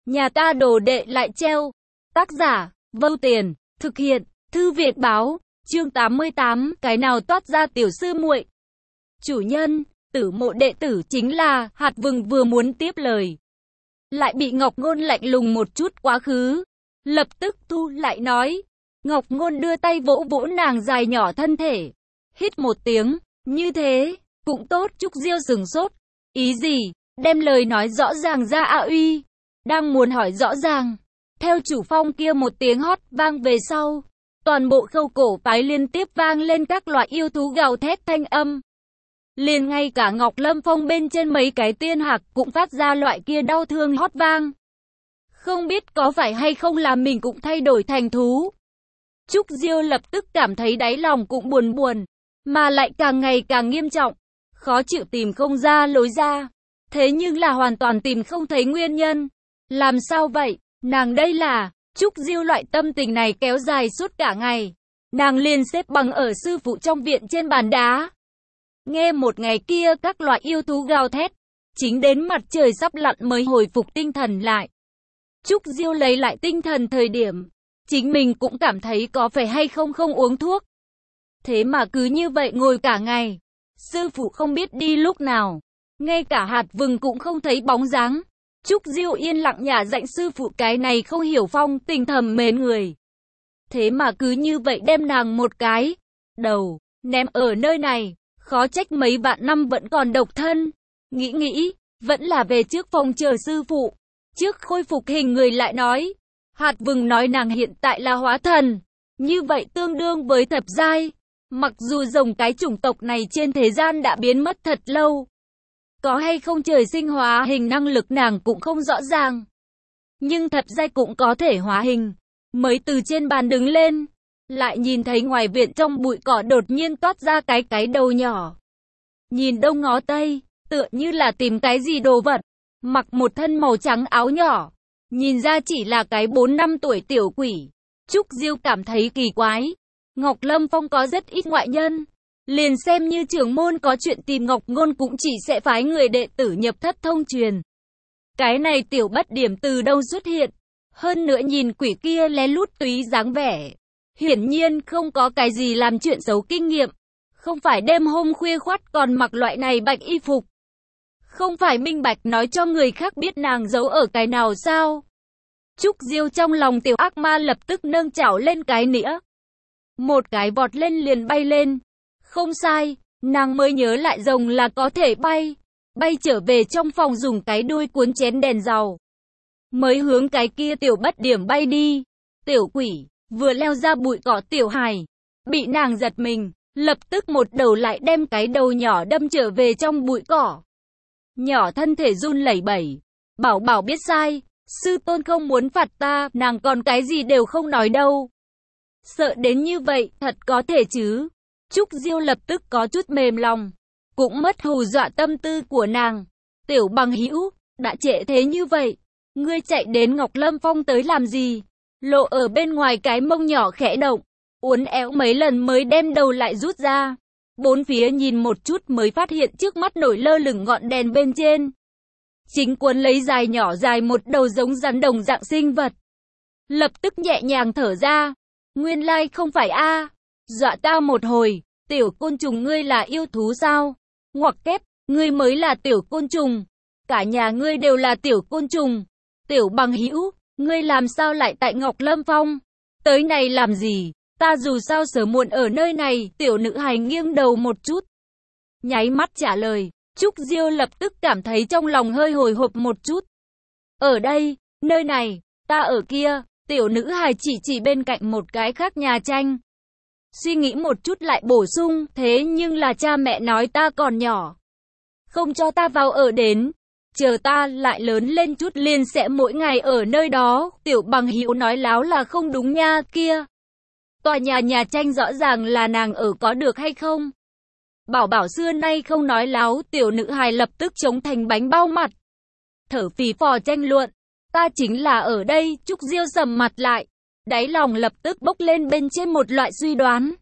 Nhà ta đồ đệ lại treo. Tác giả, Vâu Tiền, thực hiện, Thư Viện Báo, chương 88, cái nào toát ra tiểu sư muội. Chủ nhân, Tử Mộ đệ tử chính là, Hạt Vừng vừa muốn tiếp lời. Lại bị Ngọc Ngôn lạnh lùng một chút quá khứ. Lập tức thu lại nói. Ngọc Ngôn đưa tay vỗ vỗ nàng dài nhỏ thân thể. Hít một tiếng, như thế, cũng tốt. Trúc Diêu sừng sốt. Ý gì? Đem lời nói rõ ràng ra ạ uy. Đang muốn hỏi rõ ràng. Theo chủ phong kia một tiếng hót vang về sau. Toàn bộ Khâu cổ phái liên tiếp vang lên các loại yêu thú gào thét thanh âm. Liền ngay cả Ngọc Lâm Phong bên trên mấy cái tiên hạc cũng phát ra loại kia đau thương hót vang. Không biết có phải hay không là mình cũng thay đổi thành thú. Trúc Diêu lập tức cảm thấy đáy lòng cũng buồn buồn, mà lại càng ngày càng nghiêm trọng. Khó chịu tìm không ra lối ra. Thế nhưng là hoàn toàn tìm không thấy nguyên nhân. Làm sao vậy? Nàng đây là... Trúc Diêu loại tâm tình này kéo dài suốt cả ngày. Nàng liền xếp bằng ở sư phụ trong viện trên bàn đá. Nghe một ngày kia các loại yêu thú gào thét. Chính đến mặt trời sắp lặn mới hồi phục tinh thần lại. Trúc Diêu lấy lại tinh thần thời điểm. Chính mình cũng cảm thấy có phải hay không uống thuốc. Thế mà cứ như vậy ngồi cả ngày. Sư phụ không biết đi lúc nào. Ngay cả Hạt Vừng cũng không thấy bóng dáng. Trúc Diêu yên lặng nhả dạy sư phụ cái này không hiểu phong tình thầm mến người. Thế mà cứ như vậy đem nàng một cái đầu ném ở nơi này. Khó trách mấy vạn năm vẫn còn độc thân. Nghĩ, vẫn là về trước phòng chờ sư phụ. Trước khôi phục hình người lại nói. Hạt Vừng nói nàng hiện tại là hóa thần. Như vậy tương đương với thập giai. Mặc dù rồng cái chủng tộc này trên thế gian đã biến mất thật lâu. Có hay không trời sinh hóa hình năng lực nàng cũng không rõ ràng. Nhưng thập giai cũng có thể hóa hình. Mới từ trên bàn đứng lên. Lại nhìn thấy ngoài viện trong bụi cỏ đột nhiên toát ra cái đầu nhỏ. Nhìn đông ngó tây, tựa như là tìm cái gì đồ vật. Mặc một thân màu trắng áo nhỏ. Nhìn ra chỉ là cái 4-5 tuổi tiểu quỷ. Trúc Diêu cảm thấy kỳ quái. Ngọc Lâm Phong có rất ít ngoại nhân. Liền xem như trưởng môn có chuyện tìm Ngọc Ngôn cũng chỉ sẽ phái người đệ tử nhập thất thông truyền. Cái này tiểu bất điểm từ đâu xuất hiện. Hơn nữa nhìn quỷ kia lén lút túy dáng vẻ. Hiển nhiên không có cái gì làm chuyện xấu kinh nghiệm. Không phải đêm hôm khuya khoắt còn mặc loại này bạch y phục. Không phải minh bạch nói cho người khác biết nàng giấu ở cái nào sao. Trúc Diêu trong lòng tiểu ác ma lập tức nâng chảo lên cái nĩa. Một cái vọt lên liền bay lên. Không sai, nàng mới nhớ lại rồng là có thể bay. Bay trở về trong phòng dùng cái đuôi cuốn chén đèn dầu. Mới hướng cái kia tiểu bất điểm bay đi. Tiểu quỷ, vừa leo ra bụi cỏ tiểu hài. Bị nàng giật mình, lập tức một đầu lại đem cái đầu nhỏ đâm trở về trong bụi cỏ. Nhỏ thân thể run lẩy bẩy. Bảo biết sai, sư tôn không muốn phạt ta, nàng còn cái gì đều không nói đâu. Sợ đến như vậy, thật có thể chứ. Trúc Diêu lập tức có chút mềm lòng. Cũng mất hù dọa tâm tư của nàng. Tiểu bằng hữu, đã trễ thế như vậy. Ngươi chạy đến Ngọc Lâm Phong tới làm gì? Lộ ở bên ngoài cái mông nhỏ khẽ động. Uốn éo mấy lần mới đem đầu lại rút ra. Bốn phía nhìn một chút mới phát hiện trước mắt nổi lơ lửng ngọn đèn bên trên. Chính cuốn lấy dài nhỏ dài một đầu giống rắn đồng dạng sinh vật. Lập tức nhẹ nhàng thở ra. Nguyên lai không phải a. Dọa ta một hồi, tiểu côn trùng ngươi là yêu thú sao? Ngoặc kép, ngươi mới là tiểu côn trùng. Cả nhà ngươi đều là tiểu côn trùng. Tiểu bằng hữu, ngươi làm sao lại tại Ngọc Lâm Phong? Tới này làm gì? Ta dù sao sớm muộn ở nơi này, tiểu nữ hài nghiêng đầu một chút. Nháy mắt trả lời, Trúc Diêu lập tức cảm thấy trong lòng hơi hồi hộp một chút. Ở đây, nơi này, ta ở kia, tiểu nữ hài chỉ bên cạnh một cái khác nhà tranh. Suy nghĩ một chút lại bổ sung, thế nhưng là cha mẹ nói ta còn nhỏ. Không cho ta vào ở đến. Chờ ta lại lớn lên chút liền sẽ mỗi ngày ở nơi đó. Tiểu bằng hữu nói láo là không đúng nha kia. Tòa nhà tranh rõ ràng là nàng ở có được hay không? Bảo xưa nay không nói láo, tiểu nữ hài lập tức chống thành bánh bao mặt. Thở phì phò tranh luận. Ta chính là ở đây. Trúc Diêu sầm mặt lại. Đáy lòng lập tức bốc lên bên trên một loại suy đoán.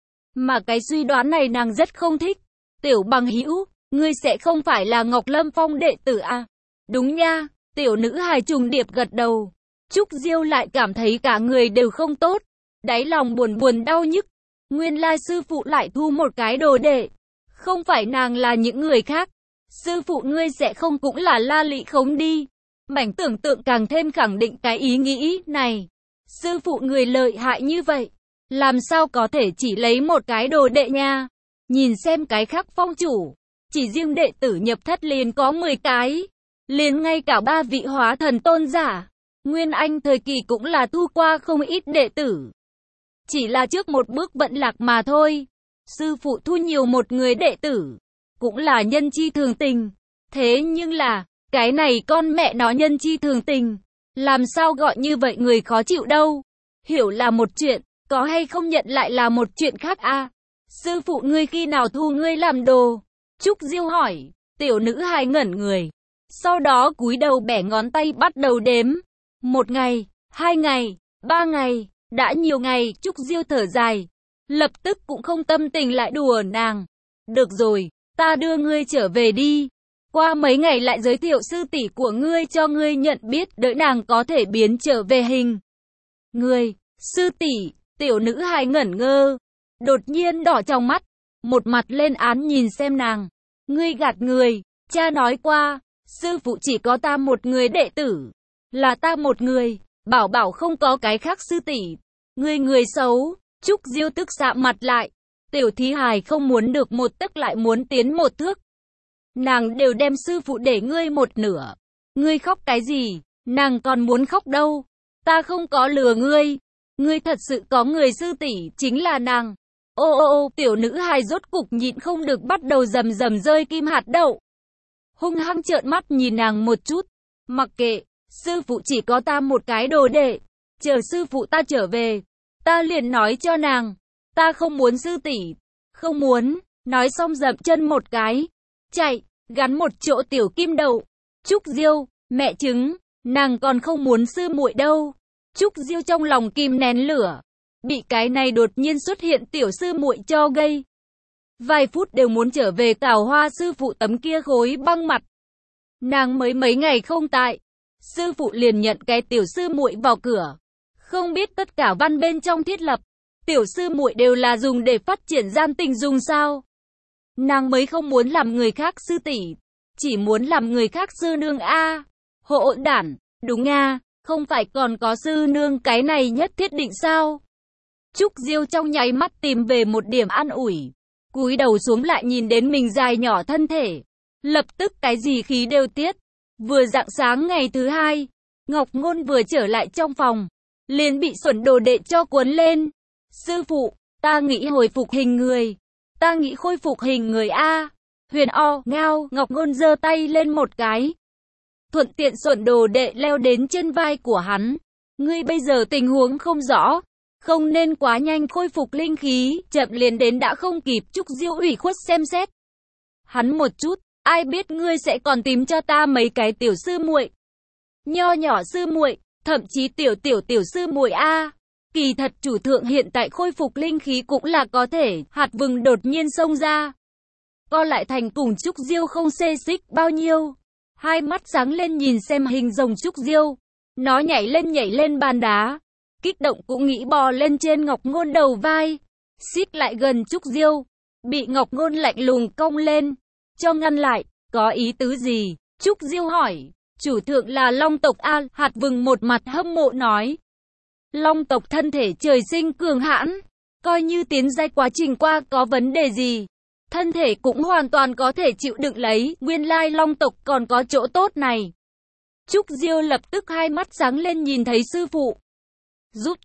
Mà cái suy đoán này nàng rất không thích. Tiểu bằng hữu, ngươi sẽ không phải là Ngọc Lâm Phong đệ tử à? Đúng nha, Tiểu nữ hài trùng điệp gật đầu. Trúc Diêu lại cảm thấy cả người đều không tốt. Đáy lòng buồn buồn đau nhức. Nguyên lai sư phụ lại thu một cái đồ đệ. Không phải nàng là những người khác. Sư phụ ngươi sẽ không cũng là La Lị Khống đi. Mảnh tưởng tượng càng thêm khẳng định cái ý nghĩ này. Sư phụ người lợi hại như vậy. Làm sao có thể chỉ lấy một cái đồ đệ nha. Nhìn xem cái khác phong chủ. Chỉ riêng đệ tử nhập thất liền có 10 cái. Liền ngay cả 3 vị hóa thần tôn giả. Nguyên Anh thời kỳ cũng là thu qua không ít đệ tử. Chỉ là trước một bước vận lạc mà thôi. Sư phụ thu nhiều một người đệ tử. Cũng là nhân chi thường tình. Thế nhưng là, cái này con mẹ nó nhân chi thường tình. Làm sao gọi như vậy người khó chịu đâu. Hiểu là một chuyện, có hay không nhận lại là một chuyện khác a. Sư phụ ngươi khi nào thu ngươi làm đồ? Trúc Diêu hỏi. Tiểu nữ hài ngẩn người. Sau đó cúi đầu bẻ ngón tay bắt đầu đếm. 1 ngày, 2 ngày, 3 ngày, đã nhiều ngày. Trúc Diêu thở dài. Lập tức cũng không tâm tình lại đùa nàng. Được rồi, ta đưa ngươi trở về đi. Qua mấy ngày lại giới thiệu sư tỷ của ngươi cho ngươi nhận biết, đợi nàng có thể biến trở về hình. Ngươi, sư tỷ, tiểu nữ hài ngẩn ngơ. Đột nhiên đỏ trong mắt. Một mặt lên án nhìn xem nàng. Ngươi gạt người, cha nói qua, sư phụ chỉ có ta một người đệ tử. Là ta một người, bảo bảo không có cái khác sư tỷ. Ngươi người xấu. Trúc Diêu tức sạm mặt lại. Tiểu thí hài không muốn được một tấc lại muốn tiến một thước. Nàng đều đem sư phụ để ngươi một nửa. Ngươi khóc cái gì? Nàng còn muốn khóc đâu. Ta không có lừa ngươi. Ngươi thật sự có người sư tỷ chính là nàng. Ô, tiểu nữ hài rốt cục nhịn không được bắt đầu rầm rầm rơi kim hạt đậu. Hung hăng trợn mắt nhìn nàng một chút. Mặc kệ, sư phụ chỉ có ta một cái đồ đệ. Chờ sư phụ ta trở về. Ta liền nói cho nàng. Ta không muốn sư tỷ. Không muốn. Nói xong dậm chân một cái. Chạy, gắn một chỗ tiểu kim đậu. Trúc Diêu, mẹ chứng. Nàng còn không muốn sư muội đâu. Trúc Diêu trong lòng kìm nén lửa. Bị cái này đột nhiên xuất hiện tiểu sư muội cho gây. Vài phút đều muốn trở về Tào Hoa sư phụ tấm kia khối băng mặt. Nàng mới mấy ngày không tại. Sư phụ liền nhận cái tiểu sư muội vào cửa. Không biết tất cả văn bên trong thiết lập. Tiểu sư muội đều là dùng để phát triển gian tình dùng sao. Nàng mới không muốn làm người khác sư tỷ. Chỉ muốn làm người khác sư nương a. Hỗn đản, đúng a. Không phải còn có sư nương cái này nhất thiết định sao? Trúc Diêu trong nháy mắt tìm về một điểm an ủi. Cúi đầu xuống lại nhìn đến mình dài nhỏ thân thể. Lập tức cái gì khí đều tiết. Vừa rạng sáng ngày thứ 2, Ngọc Ngôn vừa trở lại trong phòng. Liền bị xuẩn đồ đệ cho cuốn lên. Sư phụ, ta nghĩ hồi phục hình người. Ta nghĩ khôi phục hình người a. Huyền o, ngao, Ngọc Ngôn giơ tay lên một cái. Thuận tiện xuẩn đồ đệ leo đến trên vai của hắn. Ngươi bây giờ tình huống không rõ. Không nên quá nhanh khôi phục linh khí, chậm liền đến đã không kịp. Trúc Diêu ủy khuất xem xét. Hắn một chút, ai biết ngươi sẽ còn tìm cho ta mấy cái tiểu sư muội. Nho nhỏ sư muội, thậm chí tiểu sư muội a. Kỳ thật chủ thượng hiện tại khôi phục linh khí cũng là có thể. Hạt vừng đột nhiên xông ra. Co lại thành cùng Trúc Diêu không xê xích bao nhiêu. Hai mắt sáng lên nhìn xem hình rồng Trúc Diêu. Nó nhảy lên bàn đá. Kích động cũng nghĩ bò lên trên Ngọc Ngôn đầu vai. Xích lại gần Trúc Diêu. Bị Ngọc Ngôn lạnh lùng cong lên. Cho ngăn lại, có ý tứ gì? Trúc Diêu hỏi. Chủ thượng là Long tộc a. Hạt vừng một mặt hâm mộ nói. Long tộc thân thể trời sinh cường hãn. Coi như tiến giai quá trình qua có vấn đề gì. Thân thể cũng hoàn toàn có thể chịu đựng lấy. Nguyên lai Long tộc còn có chỗ tốt này. Trúc Diêu lập tức hai mắt sáng lên nhìn thấy sư phụ. Giúp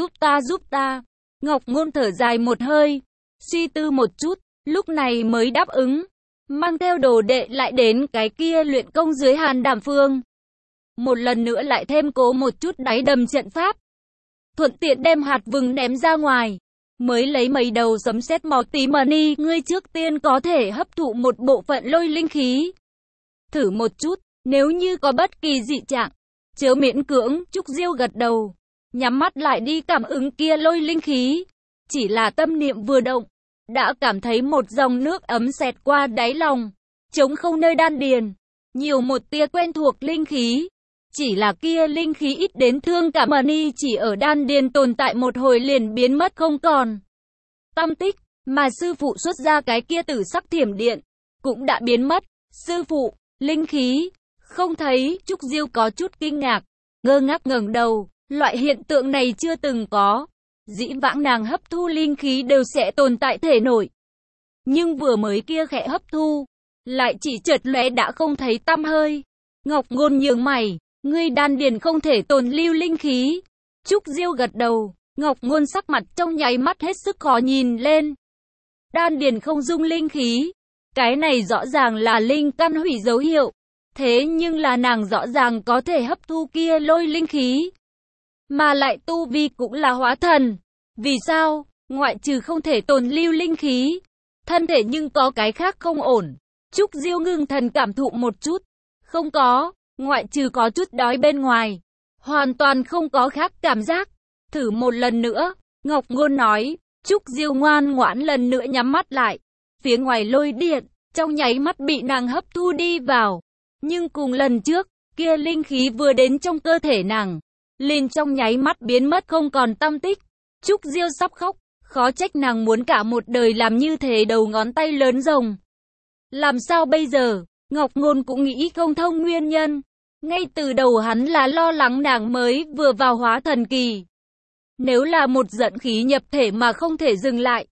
ta. Ngọc Ngôn thở dài một hơi. Suy tư một chút. Lúc này mới đáp ứng. Mang theo đồ đệ lại đến cái kia luyện công dưới Hàn Đảm Phương. Một lần nữa lại thêm cố một chút đáy đầm trận pháp. Thuận tiện đem hạt vừng ném ra ngoài. Mới lấy mấy đầu sấm sét màu tím mani. Ngươi trước tiên có thể hấp thụ một bộ phận lôi linh khí. Thử một chút. Nếu như có bất kỳ dị trạng, chớ miễn cưỡng. Trúc Diêu gật đầu. Nhắm mắt lại đi cảm ứng kia lôi linh khí. Chỉ là tâm niệm vừa động. Đã cảm thấy một dòng nước ấm xẹt qua đáy lòng. Trống không nơi đan điền. Nhiều một tia quen thuộc linh khí. Chỉ là kia linh khí ít đến thương cảm y chỉ ở đan điền tồn tại một hồi liền biến mất không còn tăm tích, mà sư phụ xuất ra cái kia tử sắc thiểm điện, cũng đã biến mất. Sư phụ, linh khí, không thấy, Trúc Diêu có chút kinh ngạc, ngơ ngác ngẩng đầu, loại hiện tượng này chưa từng có. Dĩ vãng nàng hấp thu linh khí đều sẽ tồn tại thể nội. Nhưng vừa mới kia khẽ hấp thu, lại chỉ chợt lóe đã không thấy tăm hơi. Ngọc Ngôn nhướng mày, ngươi đan điền không thể tồn lưu linh khí. Trúc Diêu gật đầu, Ngọc Ngôn sắc mặt trong nháy mắt hết sức khó nhìn lên. Đan điền không dung linh khí, cái này rõ ràng là linh căn hủy dấu hiệu. Thế nhưng là nàng rõ ràng có thể hấp thu kia lôi linh khí, mà lại tu vi cũng là hóa thần. Vì sao? Ngoại trừ không thể tồn lưu linh khí, thân thể nhưng có cái khác không ổn. Trúc Diêu ngưng thần cảm thụ một chút. Không có, ngoại trừ có chút đói bên ngoài, hoàn toàn không có khác cảm giác. Thử một lần nữa, Ngọc Ngôn nói. Trúc Diêu ngoan ngoãn lần nữa nhắm mắt lại. Phía ngoài lôi điện, trong nháy mắt bị nàng hấp thu đi vào. Nhưng cùng lần trước, kia linh khí vừa đến trong cơ thể nàng, liền trong nháy mắt biến mất không còn tăm tích. Trúc Diêu sắp khóc, khó trách nàng muốn cả một đời làm như thế đầu ngón tay lớn rồng. Làm sao bây giờ? Ngọc Ngôn cũng nghĩ không thông nguyên nhân. Ngay từ đầu hắn là lo lắng nàng mới vừa vào hóa thần kỳ. Nếu là một dẫn khí nhập thể mà không thể dừng lại,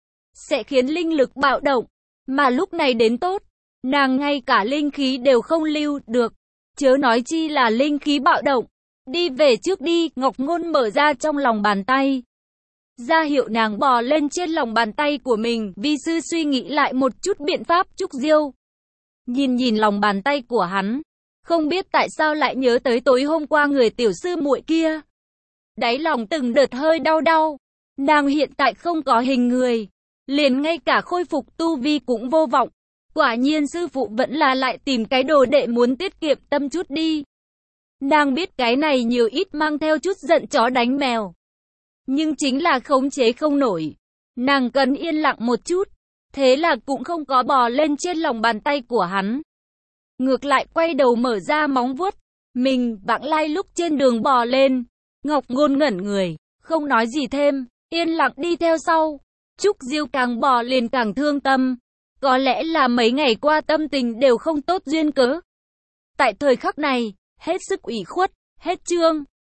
sẽ khiến linh lực bạo động. Mà lúc này đến tốt, nàng ngay cả linh khí đều không lưu được, chớ nói chi là linh khí bạo động. Đi về trước đi, Ngọc Ngôn mở ra trong lòng bàn tay, ra hiệu nàng bò lên trên lòng bàn tay của mình. Vi sư suy nghĩ lại một chút biện pháp. Trúc Diêu nhìn lòng bàn tay của hắn, không biết tại sao lại nhớ tới tối hôm qua người tiểu sư muội kia. Đáy lòng từng đợt hơi đau đau. Nàng hiện tại không có hình người, liền ngay cả khôi phục tu vi cũng vô vọng. Quả nhiên sư phụ vẫn là lại tìm cái đồ đệ muốn tiết kiệm tâm chút đi. Nàng biết cái này nhiều ít mang theo chút giận chó đánh mèo, nhưng chính là khống chế không nổi. Nàng cần yên lặng một chút, thế là cũng không có bò lên trên lòng bàn tay của hắn. Ngược lại quay đầu mở ra móng vuốt. Mình vãng lai lúc trên đường bò lên. Ngọc Ngôn ngẩn người, không nói gì thêm, yên lặng đi theo sau. Trúc Diêu càng bò liền càng thương tâm. Có lẽ là mấy ngày qua tâm tình đều không tốt duyên cớ. Tại thời khắc này, hết sức ủy khuất, hết chương.